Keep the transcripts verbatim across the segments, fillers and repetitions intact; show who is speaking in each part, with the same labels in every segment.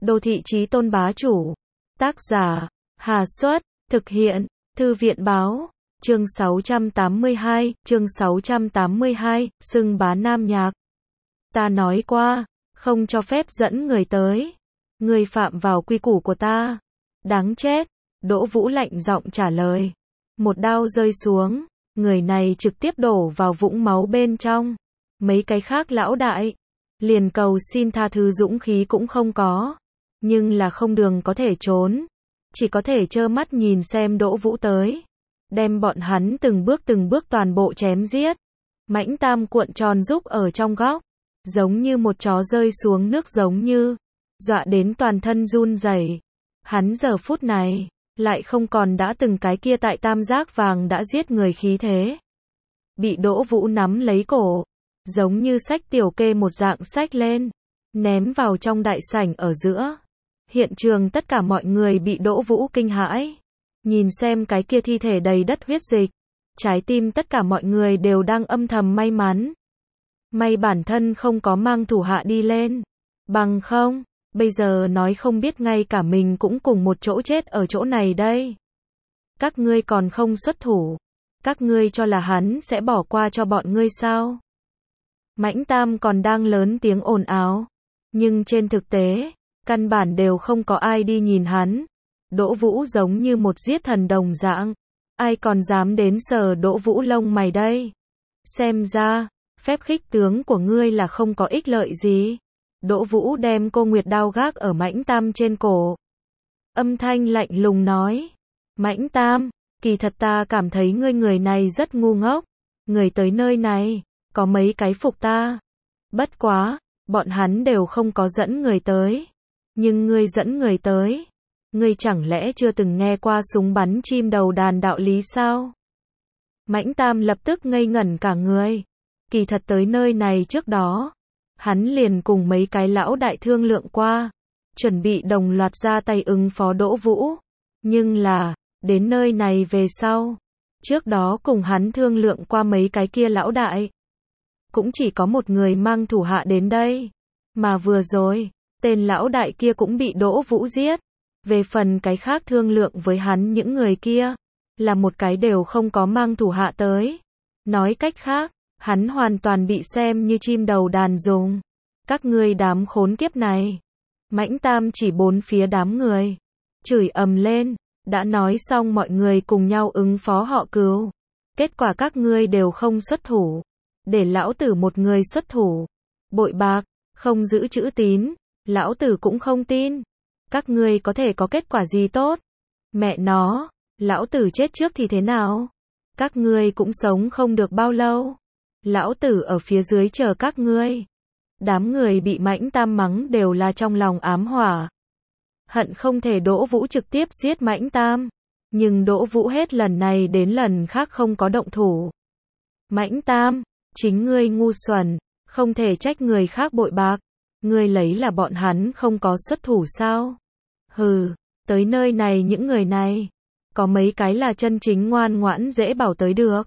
Speaker 1: Đô thị chí tôn bá chủ. Tác giả, Hà Xuất, thực hiện, Thư viện báo. Chương sáu trăm tám mươi hai, chương sáu trăm tám mươi hai, xưng bá Nam Nhạc. Ta nói qua, không cho phép dẫn người tới. Người phạm vào quy củ của ta. Đáng chết, Đỗ Vũ lạnh giọng trả lời. Một đao rơi xuống, người này trực tiếp đổ vào vũng máu bên trong. Mấy cái khác lão đại, liền cầu xin tha thứ dũng khí cũng không có. Nhưng là không đường có thể trốn. Chỉ có thể trơ mắt nhìn xem Đỗ Vũ tới. Đem bọn hắn từng bước từng bước toàn bộ chém giết. Mãnh Tam cuộn tròn rúc ở trong góc. Giống như một chó rơi xuống nước giống như. Dọa đến toàn thân run rẩy. Hắn giờ phút này, lại không còn đã từng cái kia tại tam giác vàng đã giết người khí thế. Bị Đỗ Vũ nắm lấy cổ. Giống như xách tiểu kê một dạng xách lên. Ném vào trong đại sảnh ở giữa. Hiện trường tất cả mọi người bị Đỗ Vũ kinh hãi. Nhìn xem cái kia thi thể đầy đất huyết dịch. Trái tim tất cả mọi người đều đang âm thầm may mắn. May bản thân không có mang thủ hạ đi lên. Bằng không, bây giờ nói không biết ngay cả mình cũng cùng một chỗ chết ở chỗ này đây. Các ngươi còn không xuất thủ. Các ngươi cho là hắn sẽ bỏ qua cho bọn ngươi sao? Mãnh Tam còn đang lớn tiếng ồn ào. Nhưng trên thực tế, căn bản đều không có ai đi nhìn hắn. Đỗ Vũ giống như một giết thần đồng dạng. Ai còn dám đến sờ Đỗ Vũ lông mày đây? Xem ra, phép khích tướng của ngươi là không có ích lợi gì. Đỗ Vũ đem cô Nguyệt đao gác ở Mãnh Tam trên cổ. Âm thanh lạnh lùng nói. Mãnh Tam, kỳ thật ta cảm thấy ngươi người này rất ngu ngốc. Người tới nơi này, có mấy cái phục ta. Bất quá, bọn hắn đều không có dẫn người tới. Nhưng ngươi dẫn người tới. Ngươi chẳng lẽ chưa từng nghe qua súng bắn chim đầu đàn đạo lý sao? Mãnh Tam lập tức ngây ngẩn cả người. Kỳ thật tới nơi này trước đó. Hắn liền cùng mấy cái lão đại thương lượng qua. Chuẩn bị đồng loạt ra tay ứng phó Đỗ Vũ. Nhưng là, đến nơi này về sau. Trước đó cùng hắn thương lượng qua mấy cái kia lão đại. Cũng chỉ có một người mang thủ hạ đến đây. Mà vừa rồi, tên lão đại kia cũng bị Đỗ Vũ giết. Về phần cái khác thương lượng với hắn những người kia, là một cái đều không có mang thủ hạ tới. Nói cách khác, hắn hoàn toàn bị xem như chim đầu đàn dùng. Các ngươi đám khốn kiếp này. Mãnh Tam chỉ bốn phía đám người. Chửi ầm lên, đã nói xong mọi người cùng nhau ứng phó họ cứu. Kết quả các ngươi đều không xuất thủ. Để lão tử một người xuất thủ. Bội bạc, không giữ chữ tín, lão tử cũng không tin. Các ngươi có thể có kết quả gì tốt? Mẹ nó, lão tử chết trước thì thế nào? Các ngươi cũng sống không được bao lâu. Lão tử ở phía dưới chờ các ngươi. Đám người bị Mãnh Tam mắng đều là trong lòng ám hỏa. Hận không thể Đỗ Vũ trực tiếp giết Mãnh Tam. Nhưng Đỗ Vũ hết lần này đến lần khác không có động thủ. Mãnh Tam, chính ngươi ngu xuẩn, không thể trách người khác bội bạc. Ngươi lấy là bọn hắn không có xuất thủ sao? Hừ, tới nơi này những người này, có mấy cái là chân chính ngoan ngoãn dễ bảo tới được.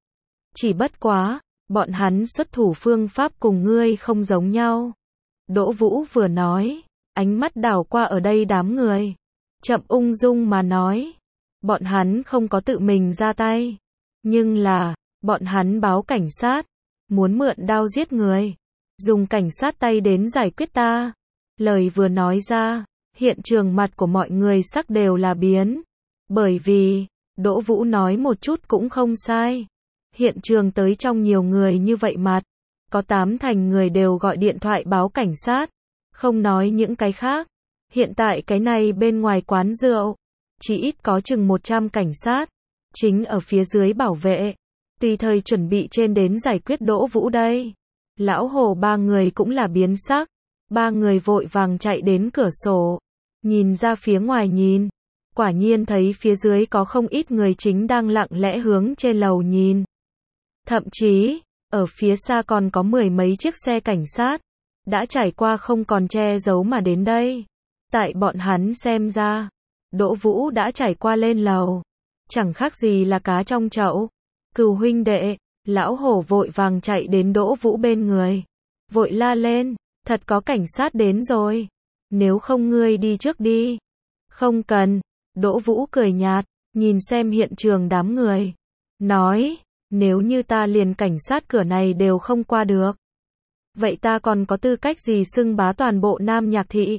Speaker 1: Chỉ bất quá, bọn hắn xuất thủ phương pháp cùng ngươi không giống nhau. Đỗ Vũ vừa nói, ánh mắt đảo qua ở đây đám người. Chậm ung dung mà nói, bọn hắn không có tự mình ra tay. Nhưng là, bọn hắn báo cảnh sát, muốn mượn đao giết người. Dùng cảnh sát tay đến giải quyết ta. Lời vừa nói ra, hiện trường mặt của mọi người sắc đều là biến. Bởi vì, Đỗ Vũ nói một chút cũng không sai. Hiện trường tới trong nhiều người như vậy mặt. Có tám thành người đều gọi điện thoại báo cảnh sát. Không nói những cái khác. Hiện tại cái này bên ngoài quán rượu. Chỉ ít có chừng một trăm cảnh sát. Chính ở phía dưới bảo vệ. Tùy thời chuẩn bị trên đến giải quyết Đỗ Vũ đây. Lão Hồ ba người cũng là biến sắc. Ba người vội vàng chạy đến cửa sổ. Nhìn ra phía ngoài nhìn. Quả nhiên thấy phía dưới có không ít người chính đang lặng lẽ hướng trên lầu nhìn. Thậm chí, ở phía xa còn có mười mấy chiếc xe cảnh sát. Đã trải qua không còn che giấu mà đến đây. Tại bọn hắn xem ra. Đỗ Vũ đã trải qua lên lầu. Chẳng khác gì là cá trong chậu. Cừu huynh đệ. Lão Hổ vội vàng chạy đến Đỗ Vũ bên người. Vội la lên. Thật có cảnh sát đến rồi. nếu không ngươi đi trước đi. Không cần, Đỗ Vũ cười nhạt, nhìn xem hiện trường đám người. Nói, nếu như ta liền cảnh sát cửa này đều không qua được. Vậy ta còn có tư cách gì xưng bá toàn bộ Nam Nhạc Thị?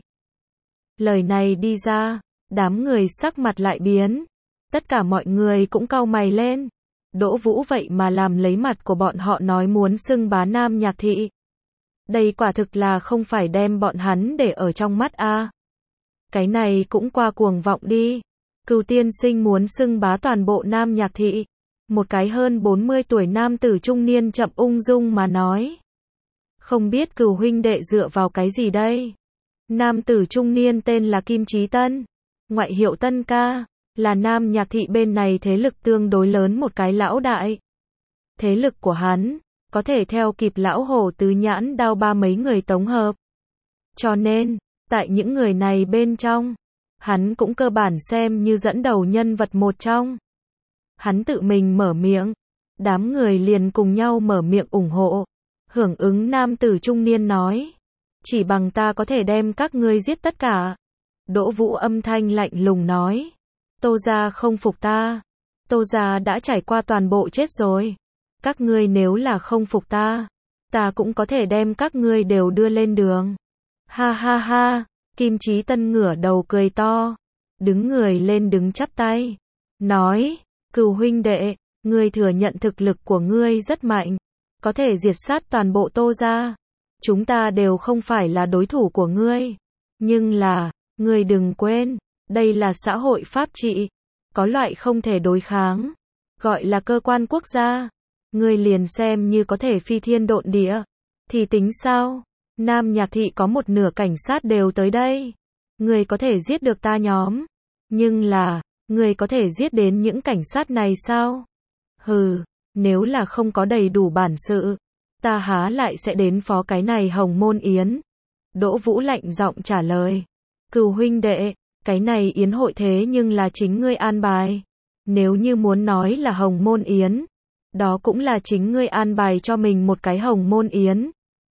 Speaker 1: Lời này đi ra, đám người sắc mặt lại biến. Tất cả mọi người cũng cau mày lên. Đỗ Vũ vậy mà làm lấy mặt của bọn họ nói muốn xưng bá Nam Nhạc Thị. Đây quả thực là không phải đem bọn hắn để ở trong mắt a. À. Cái này cũng qua cuồng vọng đi. Cửu tiên sinh muốn xưng bá toàn bộ Nam Nhạc Thị. Một cái hơn bốn mươi tuổi nam tử trung niên chậm ung dung mà nói. Không biết Cửu huynh đệ dựa vào cái gì đây? Nam tử trung niên tên là Kim Chí Tân, ngoại hiệu Tân ca, là Nam Nhạc Thị bên này thế lực tương đối lớn một cái lão đại. Thế lực của hắn có thể theo kịp lão hổ tứ nhãn đao ba mấy người tổng hợp. Cho nên, tại những người này bên trong, hắn cũng cơ bản xem như dẫn đầu nhân vật một trong. Hắn tự mình mở miệng, đám người liền cùng nhau mở miệng ủng hộ. Hưởng ứng nam tử trung niên nói, chỉ bằng ta có thể đem các ngươi giết tất cả. Đỗ Vũ âm thanh lạnh lùng nói, Tô gia không phục ta. Tô gia đã trải qua toàn bộ chết rồi. Các ngươi nếu là không phục ta, ta cũng có thể đem các ngươi đều đưa lên đường. Ha ha ha, Kim Chí Tân ngửa đầu cười to, đứng người lên đứng chắp tay, nói, Cửu huynh đệ, ngươi thừa nhận thực lực của ngươi rất mạnh, có thể diệt sát toàn bộ Tô gia. Chúng ta đều không phải là đối thủ của ngươi. Nhưng là, ngươi đừng quên, đây là xã hội pháp trị, có loại không thể đối kháng, gọi là cơ quan quốc gia. Ngươi liền xem như có thể phi thiên độn địa, thì tính sao? Nam Nhạc Thị có một nửa cảnh sát đều tới đây. Ngươi có thể giết được ta nhóm. Nhưng là, ngươi có thể giết đến những cảnh sát này sao? Hừ, nếu là không có đầy đủ bản sự, ta há lại sẽ đến phó cái này Hồng Môn Yến. Đỗ Vũ lạnh giọng trả lời. Cửu huynh đệ, cái này yến hội thế nhưng là chính ngươi an bài. Nếu như muốn nói là Hồng Môn Yến, đó cũng là chính ngươi an bài cho mình một cái Hồng Môn Yến.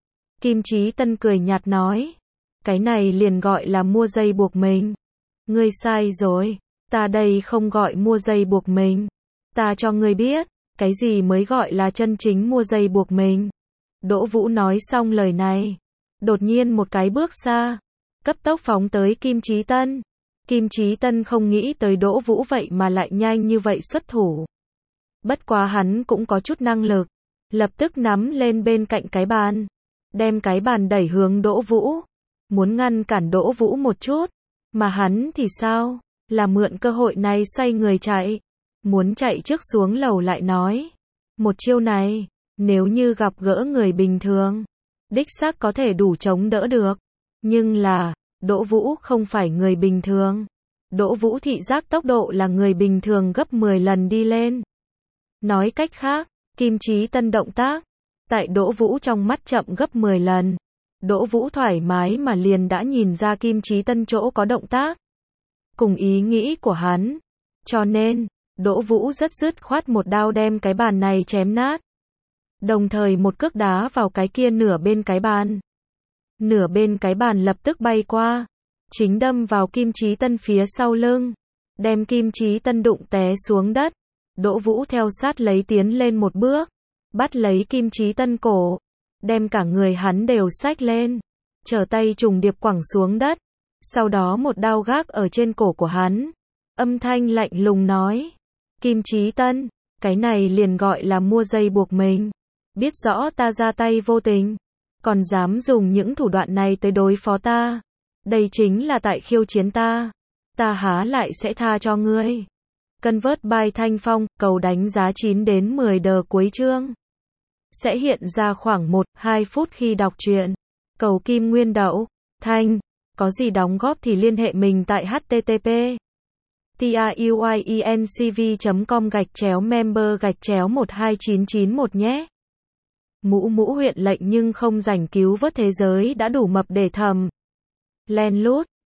Speaker 1: Kim Chí Tân cười nhạt nói, cái này liền gọi là mua dây buộc mình. Ngươi sai rồi, ta đây không gọi mua dây buộc mình. Ta cho ngươi biết, cái gì mới gọi là chân chính mua dây buộc mình. Đỗ Vũ nói xong lời này, đột nhiên một cái bước xa, cấp tốc phóng tới Kim Chí Tân. Kim Chí Tân không nghĩ tới Đỗ Vũ vậy mà lại nhanh như vậy xuất thủ. Bất quá hắn cũng có chút năng lực, lập tức nắm lên bên cạnh cái bàn, đem cái bàn đẩy hướng Đỗ Vũ, muốn ngăn cản Đỗ Vũ một chút, mà hắn thì sao, là mượn cơ hội này xoay người chạy, muốn chạy trước xuống lầu lại nói, một chiêu này, nếu như gặp gỡ người bình thường, đích xác có thể đủ chống đỡ được, nhưng là, Đỗ Vũ không phải người bình thường, Đỗ Vũ thị giác tốc độ là người bình thường gấp mười lần đi lên. Nói cách khác, Kim Chí Tân động tác, tại Đỗ Vũ trong mắt chậm gấp mười lần. Đỗ Vũ thoải mái mà liền đã nhìn ra Kim Chí Tân chỗ có động tác, cùng ý nghĩ của hắn. Cho nên, Đỗ Vũ rất dứt khoát một đao đem cái bàn này chém nát. Đồng thời một cước đá vào cái kia nửa bên cái bàn. Nửa bên cái bàn lập tức bay qua, chính đâm vào Kim Chí Tân phía sau lưng, đem Kim Chí Tân đụng té xuống đất. Đỗ Vũ theo sát lấy tiến lên một bước, bắt lấy Kim Chí Tân cổ, đem cả người hắn đều xách lên, trở tay trùng điệp quẳng xuống đất, sau đó một đao gác ở trên cổ của hắn, âm thanh lạnh lùng nói, Kim Chí Tân, cái này liền gọi là mua dây buộc mình, biết rõ ta ra tay vô tình, còn dám dùng những thủ đoạn này tới đối phó ta, đây chính là tại khiêu chiến ta, ta há lại sẽ tha cho ngươi. Convert by Thanh Phong, cầu đánh giá chín đến mười đờ cuối chương. Sẽ hiện ra khoảng một đến hai phút khi đọc truyện. Cầu Kim Nguyên Đậu, Thanh, có gì đóng góp thì liên hệ mình tại h t t p truyencv chấm com gạch chéo member gạch chéo một hai chín chín một nhé. Mũ mũ huyện lệnh nhưng không rảnh cứu vớt thế giới đã đủ mập để thầm. Len lút.